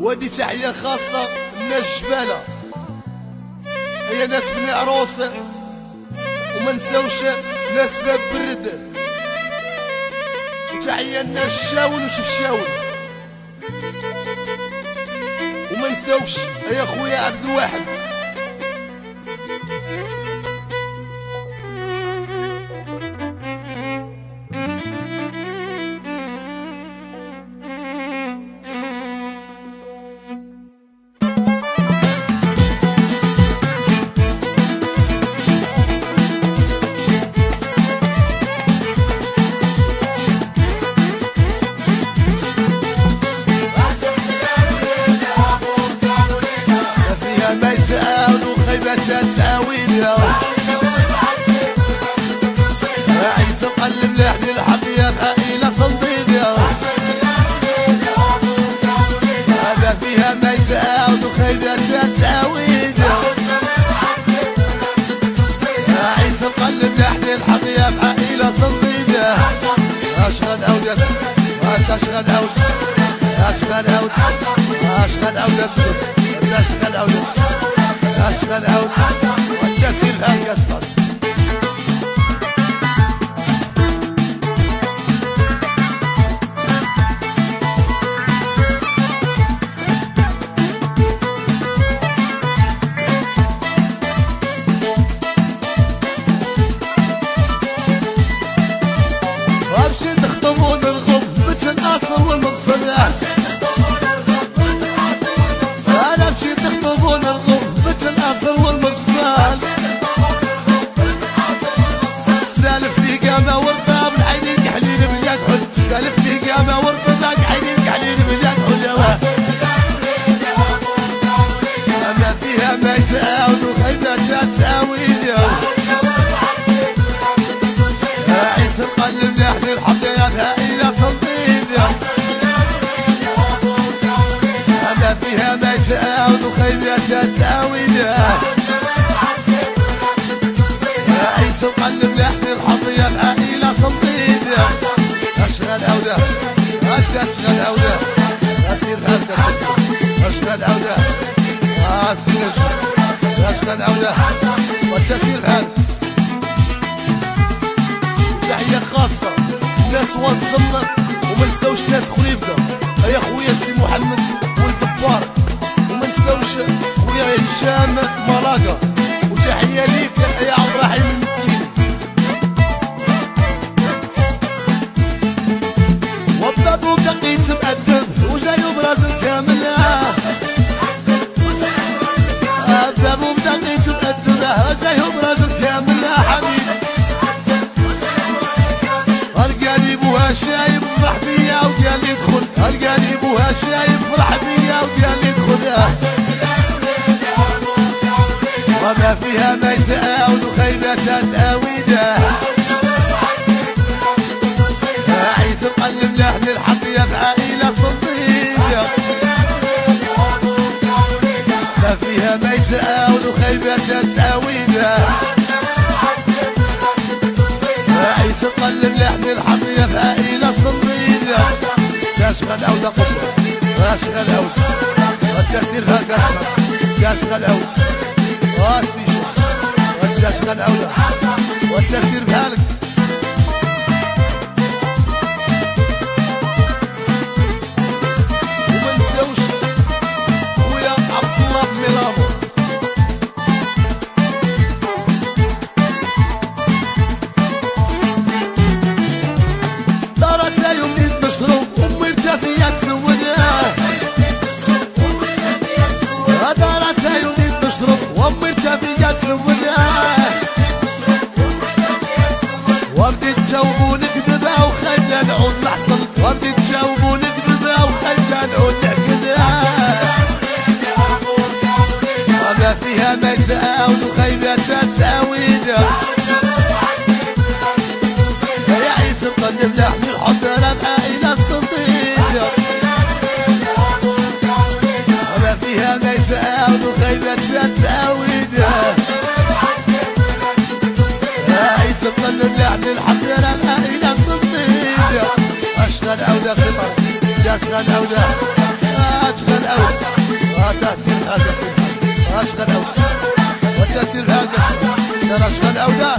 ودي تحية خاصة لناس الجبالة، هي ناس بني عروسة، وما نساوش ناس باب برد، وتحية لناس الشاول وشفشاول، وما نساوش يا خويا عبد الواحد. تعاويدها عيد القلب لحن الحظية بعائلة صنديدها، هذا فيها ما يتعاود وخيباتها تعاويدها عيد القلب لحن الحظية بعائلة صنديدها. اشغل اودس اشغل اودس اشغل اودس اشغل اودس اشغل اودس اشغل اودس والجسر هالكسر. وامشي تخطبون الغب مثل الاصل والمفصل، انا امشي تخطبون الغب مثل الاصل والمفصل، سالف في قامه ورطه من عينيك حليل من يكحل، سالف في قامه ورطه من عينيك حليل من يكحل. اما فيها ما يتعاود وخيباتها تعاويدها عيس القلب لحن الحظيات هائلة صنديدها، اما فيها ما يتعاود وخيباتها تعاويدها عيس القلب لحن الحظيات هائلة صنديدها. اشغل عوده انت اشغل عوده اسير هلك اشغل عوده اسير اشغل عوده والتسير هلك. تحية خاصة ناس وانصمة وما نساوش ناس خريبنا، يا خويا سي محمد والدبار، وما نساوش خويا هشام ملاقة، وتحية ليك يا عبد الرحيم المسكين. وبابوك لقيت مأدب وجايب راجل كامل، بابوك لقيت مأدب جايب راجل كامل حبيبي، القاني بوها شايب فرح بيا وقال لي ادخل، القاني بوها شايب فرح بيا وقال لي ادخل، وما فيها ما يتعاود وخيباتها تعاويدها عيد القلب لحن الحظية بعائلة صنديدها، ما فيها ما يتعاود وخيباتها تعاويدها عيد القلب لحن الحظية بعائلة صنديدها. تشغل عودة قبة اشغل عودة والتسير هالقسمة تشغل عودة واسيجو والتشغل عودة والتسير بهالك. وما نساوش خويا عبد الله بميلامو، دارتها يوم نشرب امي بجافية تسولها، دارتها يوم نشرب وامي بجافية تسولها، وبديت تجاوب ونكذبها وخلنا نعود نحصل، وبديت تجاوب ونكذبها وخلنا نعود نعكدها، وما فيها ما يتعاود وخيباتها تعاويدها يا عيد القلب لحن الحضرة بعائلة صنديدها، وما فيها ما يتعاود وخيباتها تعاويدها عيد القلب لحن الحضرة بعائلة صنديدها. اشغل عودة صفر تشغل عودة اشغل أودة تأثير هذا سبحان اشغل أودة والتأثير هذا سبحان ترى اشغل أودة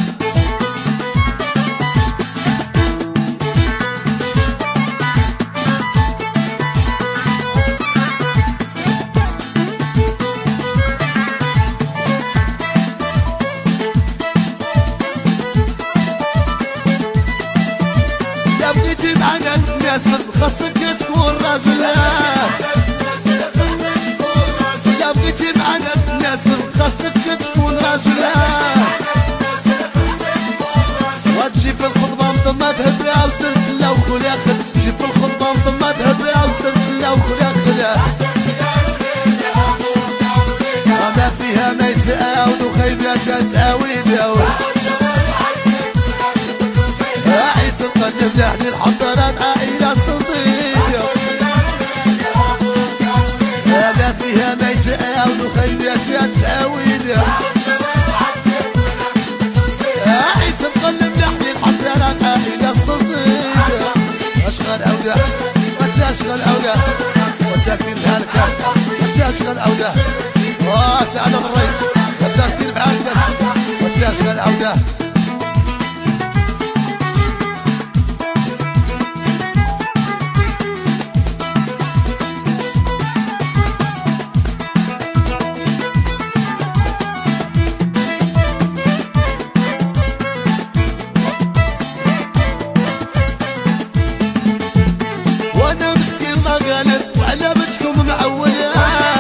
معنا الناس خاصك تكون راجل يا بغيتي معنا الناس خاصك تكون راجل وتجي في الخطبة مضمة ذهبها وسرت لا وخل يا خل جي في الخطبة مضمة ذهبها وسرت لا وخل يا خل ما فيها ما يتعاود وخيباتها تعاود عيد القلب لحن الحضرات عائلة صديقة ما فيها ما يتعاود وخيباتها تعاود عيد القلب لحن الحضرات عائلة صديقة اشغل أودة وتشغل أودة والتأثير بهالكاس وتشغل أودة سعد الرئيس والتأثير بهالكاس وتشغل أودة وعلى بتكم معولة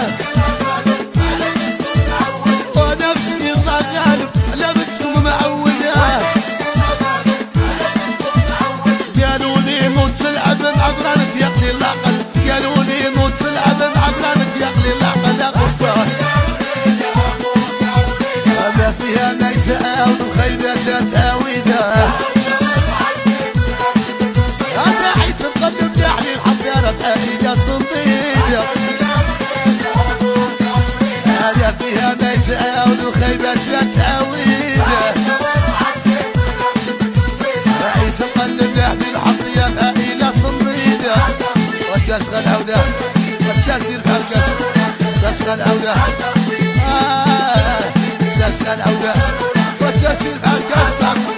وانا مسكين الله غالب على بتكم معولة قالوا لي موت تلعب بعقرانك يا قليل العقل قالوا لي موت تلعب بعقرانك يا قليل العقل يا قفاه ما فيها ما يتعاود وخيباتها تعاودها هذا عيد القلب يعني الحضارة بآلية صنديقة هذا فيها ما يتعاود وخيباتها تعاودها عيد القلب يعني الحضارة بآلية صنديقة وتشغل عودة والتأثير بهالكاس تشغل عودة تشغل عودة والتأثير بهالكاس